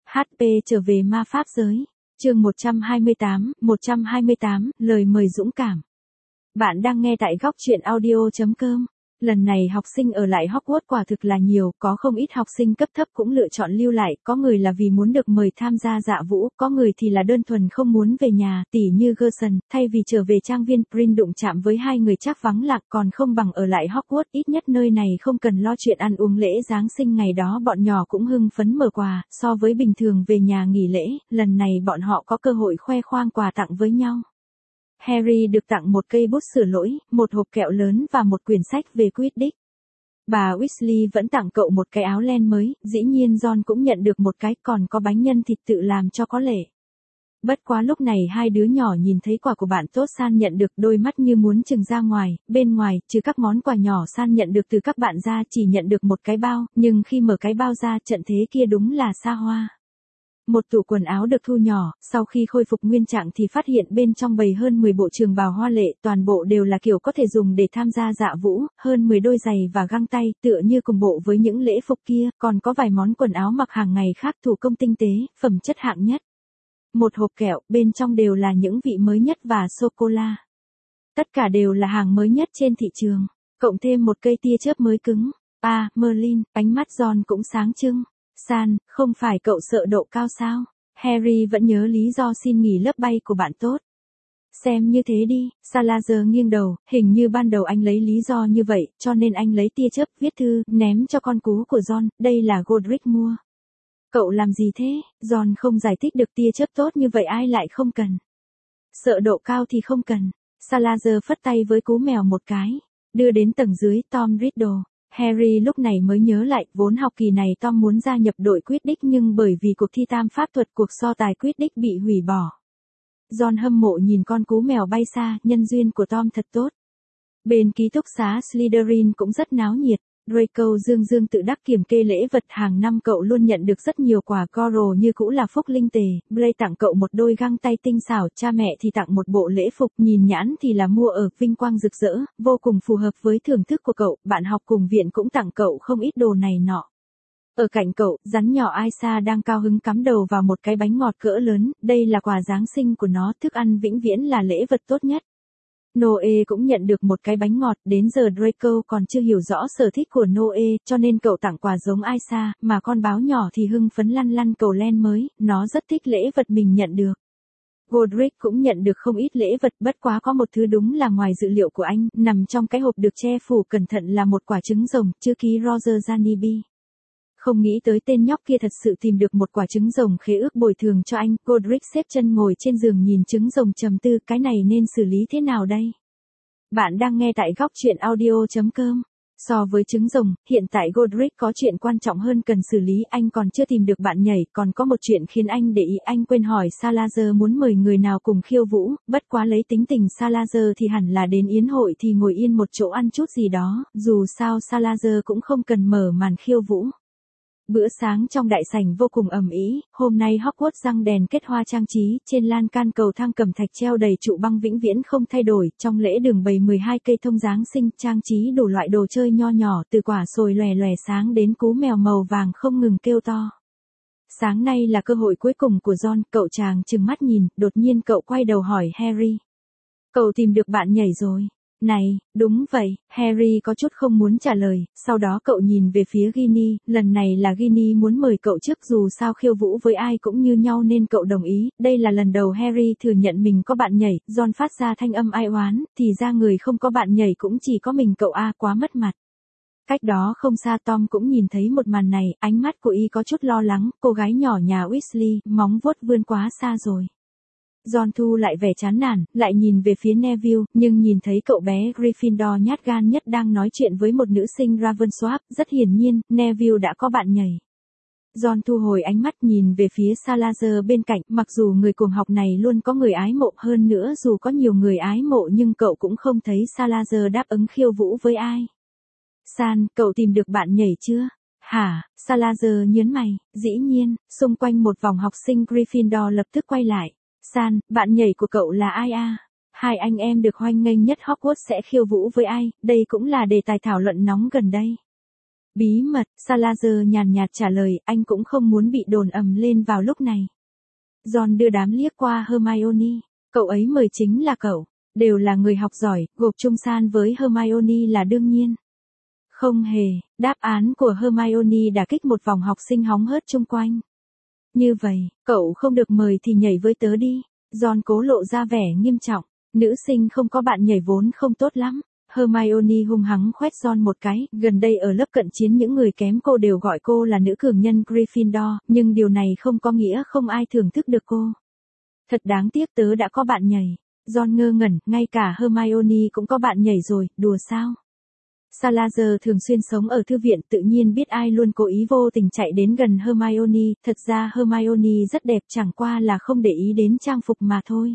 HP trở về ma pháp giới. Chương 128, lời mời dũng cảm. Bạn đang nghe tại góc truyện audio.com. Lần này học sinh ở lại Hogwarts quả thực là nhiều, có không ít học sinh cấp thấp cũng lựa chọn lưu lại, có người là vì muốn được mời tham gia dạ vũ, có người thì là đơn thuần không muốn về nhà, tỉ như Gerson, thay vì trở về trang viên Prin đụng chạm với hai người chắc vắng lặng còn không bằng ở lại Hogwarts, ít nhất nơi này không cần lo chuyện ăn uống lễ Giáng sinh ngày đó bọn nhỏ cũng hưng phấn mở quà, so với bình thường về nhà nghỉ lễ, lần này bọn họ có cơ hội khoe khoang quà tặng với nhau. Harry được tặng một cây bút sửa lỗi, một hộp kẹo lớn và một quyển sách về Quidditch. Bà Weasley vẫn tặng cậu một cái áo len mới, dĩ nhiên Ron cũng nhận được một cái, còn có bánh nhân thịt tự làm cho có lệ. Bất quá lúc này hai đứa nhỏ nhìn thấy quà của bạn tốt San nhận được, đôi mắt như muốn trừng ra ngoài, bên ngoài, trừ các món quà nhỏ San nhận được từ các bạn ra chỉ nhận được một cái bao, nhưng khi mở cái bao ra trận thế kia đúng là xa hoa. Một tủ quần áo được thu nhỏ, sau khi khôi phục nguyên trạng thì phát hiện bên trong bày hơn 10 bộ trường bào hoa lệ, toàn bộ đều là kiểu có thể dùng để tham gia dạ vũ, hơn 10 đôi giày và găng tay, tựa như cùng bộ với những lễ phục kia, còn có vài món quần áo mặc hàng ngày khác thủ công tinh tế, phẩm chất hạng nhất. Một hộp kẹo, bên trong đều là những vị mới nhất và sô-cô-la. Tất cả đều là hàng mới nhất trên thị trường, cộng thêm một cây tia chớp mới cứng. Merlin, ánh mắt Ron cũng sáng trưng. San, không phải cậu sợ độ cao sao? Harry vẫn nhớ lý do xin nghỉ lớp bay của bạn tốt. Xem như thế đi, Salazar nghiêng đầu, hình như ban đầu anh lấy lý do như vậy, cho nên anh lấy tia chớp, viết thư, ném cho con cú của Ron, đây là Godric mua. Cậu làm gì thế? Ron không giải thích được tia chớp tốt như vậy ai lại không cần. Sợ độ cao thì không cần. Salazar phất tay với cú mèo một cái, đưa đến tầng dưới Tom Riddle. Harry lúc này mới nhớ lại, vốn học kỳ này Tom muốn gia nhập đội Quidditch nhưng bởi vì cuộc thi tam pháp thuật cuộc so tài Quidditch bị hủy bỏ. Ron hâm mộ nhìn con cú mèo bay xa, nhân duyên của Tom thật tốt. Bên ký túc xá Slytherin cũng rất náo nhiệt. Draco dương tự đắc kiểm kê lễ vật, hàng năm cậu luôn nhận được rất nhiều quà. Coral như cũ là phúc linh tề, Blake tặng cậu một đôi găng tay tinh xảo, cha mẹ thì tặng một bộ lễ phục, nhìn nhãn thì là mua ở vinh quang rực rỡ, vô cùng phù hợp với thưởng thức của cậu. Bạn học cùng viện cũng tặng cậu không ít đồ này nọ. Ở cạnh cậu, rắn nhỏ Aisa đang cao hứng cắm đầu vào một cái bánh ngọt cỡ lớn, đây là quà Giáng sinh của nó, thức ăn vĩnh viễn là lễ vật tốt nhất. Noe cũng nhận được một cái bánh ngọt, đến giờ Draco còn chưa hiểu rõ sở thích của Noe, cho nên cậu tặng quà giống Aisa, mà con báo nhỏ thì hưng phấn lăn cầu len mới, nó rất thích lễ vật mình nhận được. Godric cũng nhận được không ít lễ vật, bất quá có một thứ đúng là ngoài dự liệu của anh, nằm trong cái hộp được che phủ cẩn thận là một quả trứng rồng, chữ ký Roger Zanibi. Không nghĩ tới tên nhóc kia thật sự tìm được một quả trứng rồng khế ước bồi thường cho anh. Godric xếp chân ngồi trên giường nhìn trứng rồng trầm tư, cái này nên xử lý thế nào đây? Bạn đang nghe tại góc truyện audio.com. So với trứng rồng, hiện tại Godric có chuyện quan trọng hơn cần xử lý, anh còn chưa tìm được bạn nhảy, còn có một chuyện khiến anh để ý, anh quên hỏi Salazar muốn mời người nào cùng khiêu vũ, bất quá lấy tính tình Salazar thì hẳn là đến yến hội thì ngồi yên một chỗ ăn chút gì đó, dù sao Salazar cũng không cần mở màn khiêu vũ. Bữa sáng trong đại sảnh vô cùng ầm ĩ, hôm nay Hogwarts răng đèn kết hoa trang trí, trên lan can cầu thang cẩm thạch treo đầy trụ băng vĩnh viễn không thay đổi, trong lễ đường bày 12 cây thông Giáng sinh, trang trí đủ loại đồ chơi nho nhỏ, từ quả sồi lòe lòe sáng đến cú mèo màu vàng không ngừng kêu to. Sáng nay là cơ hội cuối cùng của Ron, cậu chàng trừng mắt nhìn, đột nhiên cậu quay đầu hỏi Harry. Cậu tìm được bạn nhảy rồi. Này, đúng vậy, Harry có chút không muốn trả lời, sau đó cậu nhìn về phía Ginny, lần này là Ginny muốn mời cậu trước, dù sao khiêu vũ với ai cũng như nhau nên cậu đồng ý, đây là lần đầu Harry thừa nhận mình có bạn nhảy, Ron phát ra thanh âm ai oán, thì ra người không có bạn nhảy cũng chỉ có mình cậu quá mất mặt. Cách đó không xa Tom cũng nhìn thấy một màn này, ánh mắt của y có chút lo lắng, cô gái nhỏ nhà Weasley, móng vuốt vươn quá xa rồi. Ron thu lại vẻ chán nản, lại nhìn về phía Neville, nhưng nhìn thấy cậu bé Gryffindor nhát gan nhất đang nói chuyện với một nữ sinh Ravensworth, rất hiển nhiên, Neville đã có bạn nhảy. Ron thu hồi ánh mắt nhìn về phía Salazar bên cạnh, mặc dù người cuồng học này luôn có người ái mộ, hơn nữa dù có nhiều người ái mộ nhưng cậu cũng không thấy Salazar đáp ứng khiêu vũ với ai. San, cậu tìm được bạn nhảy chưa? Hả? Salazar nhớn mày, dĩ nhiên, xung quanh một vòng học sinh Gryffindor lập tức quay lại. San, bạn nhảy của cậu là ai à? Hai anh em được hoan nghênh nhất Hogwarts sẽ khiêu vũ với ai? Đây cũng là đề tài thảo luận nóng gần đây. Bí mật, Salazar nhàn nhạt trả lời, anh cũng không muốn bị đồn ầm lên vào lúc này. Ron đưa đám liếc qua Hermione, cậu ấy mời chính là cậu, đều là người học giỏi, gộp chung san với Hermione là đương nhiên. Không hề, đáp án của Hermione đả kích một vòng học sinh hóng hớt chung quanh. Như vậy, cậu không được mời thì nhảy với tớ đi. Ron cố lộ ra vẻ nghiêm trọng, nữ sinh không có bạn nhảy vốn không tốt lắm. Hermione hung hăng khoét Ron một cái, gần đây ở lớp cận chiến những người kém cô đều gọi cô là nữ cường nhân Gryffindor, nhưng điều này không có nghĩa không ai thưởng thức được cô. Thật đáng tiếc tớ đã có bạn nhảy. Ron ngơ ngẩn, ngay cả Hermione cũng có bạn nhảy rồi, đùa sao? Salazar thường xuyên sống ở thư viện tự nhiên biết ai luôn cố ý vô tình chạy đến gần Hermione, thật ra Hermione rất đẹp chẳng qua là không để ý đến trang phục mà thôi.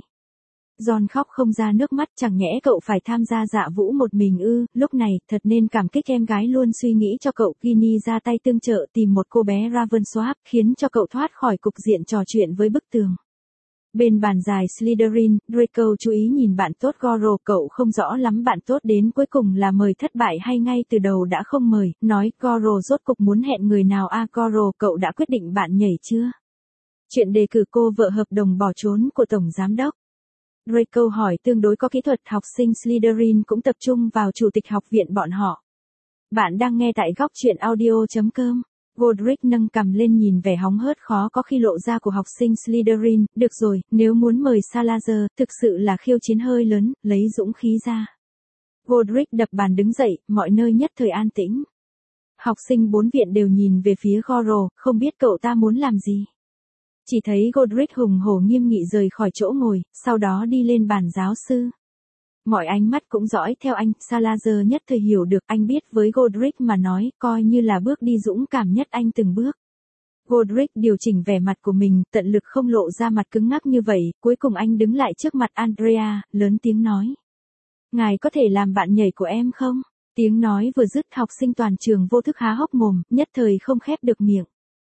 Ron khóc không ra nước mắt, chẳng nhẽ cậu phải tham gia dạ vũ một mình ư? Lúc này, thật nên cảm kích em gái luôn suy nghĩ cho cậu. Ginny ra tay tương trợ tìm một cô bé Ravensworth, khiến cho cậu thoát khỏi cục diện trò chuyện với bức tường. Bên bàn dài Slytherin, Draco chú ý nhìn bạn tốt Goro, cậu không rõ lắm bạn tốt đến cuối cùng là mời thất bại hay ngay từ đầu đã không mời, nói Goro rốt cục muốn hẹn người nào Goro, cậu đã quyết định bạn nhảy chưa? Chuyện đề cử cô vợ hợp đồng bỏ trốn của Tổng Giám đốc. Draco hỏi tương đối có kỹ thuật, học sinh Slytherin cũng tập trung vào chủ tịch học viện bọn họ. Bạn đang nghe tại góc truyện audio.com. Godric nâng cằm lên nhìn vẻ hóng hớt khó có khi lộ ra của học sinh Slytherin, được rồi, nếu muốn mời Salazar, thực sự là khiêu chiến hơi lớn, lấy dũng khí ra. Godric đập bàn đứng dậy, mọi nơi nhất thời an tĩnh. Học sinh 4 viện đều nhìn về phía Goro, không biết cậu ta muốn làm gì. Chỉ thấy Godric hùng hổ nghiêm nghị rời khỏi chỗ ngồi, sau đó đi lên bàn giáo sư. Mọi ánh mắt cũng dõi theo anh, Salazar nhất thời hiểu được, anh biết với Godric mà nói, coi như là bước đi dũng cảm nhất anh từng bước. Godric điều chỉnh vẻ mặt của mình, tận lực không lộ ra mặt cứng ngắc như vậy, cuối cùng anh đứng lại trước mặt Andrea, lớn tiếng nói. Ngài có thể làm bạn nhảy của em không? Tiếng nói vừa dứt, học sinh toàn trường vô thức há hốc mồm, nhất thời không khép được miệng.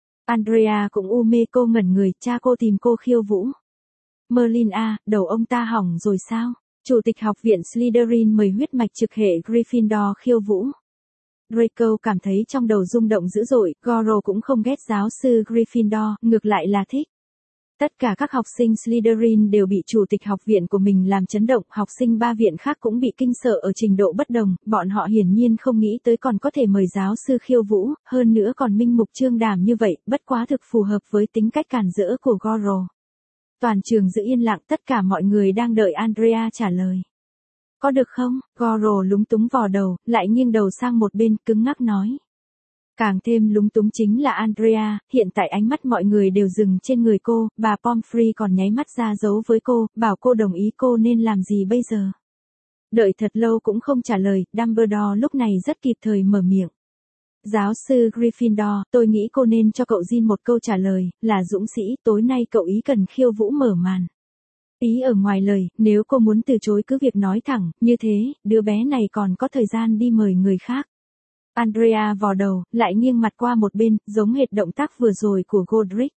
Andrea cũng u mê, cô ngẩn người, cha cô tìm cô khiêu vũ. Merlin đầu ông ta hỏng rồi sao? Chủ tịch học viện Slytherin mời huyết mạch trực hệ Gryffindor khiêu vũ. Draco cảm thấy trong đầu rung động dữ dội, Goro cũng không ghét giáo sư Gryffindor, ngược lại là thích. Tất cả các học sinh Slytherin đều bị chủ tịch học viện của mình làm chấn động, học sinh 3 viện khác cũng bị kinh sợ ở trình độ bất đồng, bọn họ hiển nhiên không nghĩ tới còn có thể mời giáo sư khiêu vũ, hơn nữa còn minh mục trương đảm như vậy, bất quá thực phù hợp với tính cách cản rỡ của Goro. Toàn trường giữ yên lặng, tất cả mọi người đang đợi Andrea trả lời. Có được không? Goro lúng túng vò đầu, lại nghiêng đầu sang một bên, cứng ngắc nói. Càng thêm lúng túng chính là Andrea, hiện tại ánh mắt mọi người đều dừng trên người cô, bà Pomfrey còn nháy mắt ra dấu với cô, bảo cô đồng ý, cô nên làm gì bây giờ. Đợi thật lâu cũng không trả lời, Dumbledore lúc này rất kịp thời mở miệng. Giáo sư Gryffindor, tôi nghĩ cô nên cho cậu Jin một câu trả lời, là dũng sĩ, tối nay cậu ý cần khiêu vũ mở màn. Ý ở ngoài lời, nếu cô muốn từ chối cứ việc nói thẳng, như thế, đứa bé này còn có thời gian đi mời người khác. Andrea vò đầu, lại nghiêng mặt qua một bên, giống hệt động tác vừa rồi của Godric.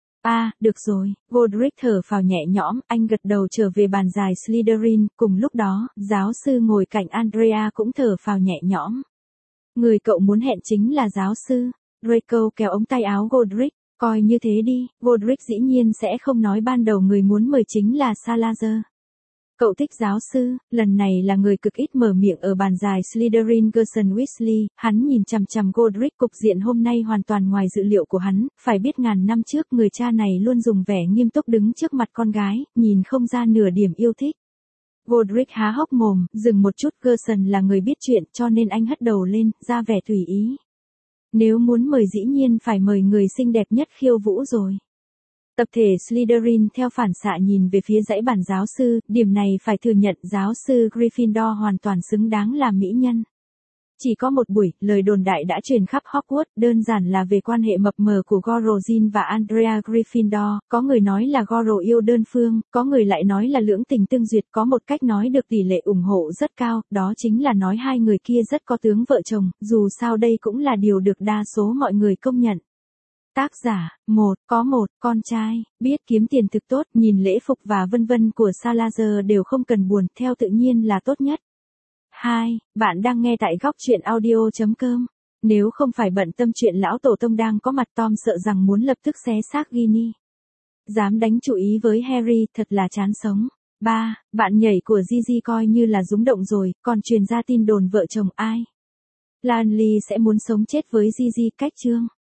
Được rồi, Godric thở phào nhẹ nhõm, anh gật đầu trở về bàn dài Slytherin, cùng lúc đó, giáo sư ngồi cạnh Andrea cũng thở phào nhẹ nhõm. Người cậu muốn hẹn chính là giáo sư. Draco kéo ống tay áo Godric, coi như thế đi, Godric dĩ nhiên sẽ không nói ban đầu người muốn mời chính là Salazar. Cậu thích giáo sư, lần này là người cực ít mở miệng ở bàn dài Slytherin. Gerson Weasley, hắn nhìn chằm chằm Godric, cục diện hôm nay hoàn toàn ngoài dự liệu của hắn, phải biết ngàn năm trước người cha này luôn dùng vẻ nghiêm túc đứng trước mặt con gái, nhìn không ra nửa điểm yêu thích. Godric há hốc mồm, dừng một chút, Gerson là người biết chuyện cho nên anh hất đầu lên, ra vẻ tùy ý. Nếu muốn mời dĩ nhiên phải mời người xinh đẹp nhất khiêu vũ rồi. Tập thể Slytherin theo phản xạ nhìn về phía dãy bàn giáo sư, điểm này phải thừa nhận giáo sư Gryffindor hoàn toàn xứng đáng làm mỹ nhân. Chỉ có một buổi, lời đồn đại đã truyền khắp Hogwarts, đơn giản là về quan hệ mập mờ của Goro Jin và Andrea Gryffindor, có người nói là Goro yêu đơn phương, có người lại nói là lưỡng tình tương duyệt, có một cách nói được tỷ lệ ủng hộ rất cao, đó chính là nói hai người kia rất có tướng vợ chồng, dù sao đây cũng là điều được đa số mọi người công nhận. Tác giả, có một con trai, biết kiếm tiền thực tốt, nhìn lễ phục và vân vân của Salazar đều không cần buồn, theo tự nhiên là tốt nhất. 2. Bạn đang nghe tại góc truyện audio.com. Nếu không phải bận tâm chuyện lão tổ tông đang có mặt, Tom sợ rằng muốn lập tức xé xác Ginny. Dám đánh chủ ý với Harry, thật là chán sống. 3. Bạn nhảy của Gigi coi như là rúng động rồi, còn truyền ra tin đồn vợ chồng ai. Lanley sẽ muốn sống chết với Gigi cách chương.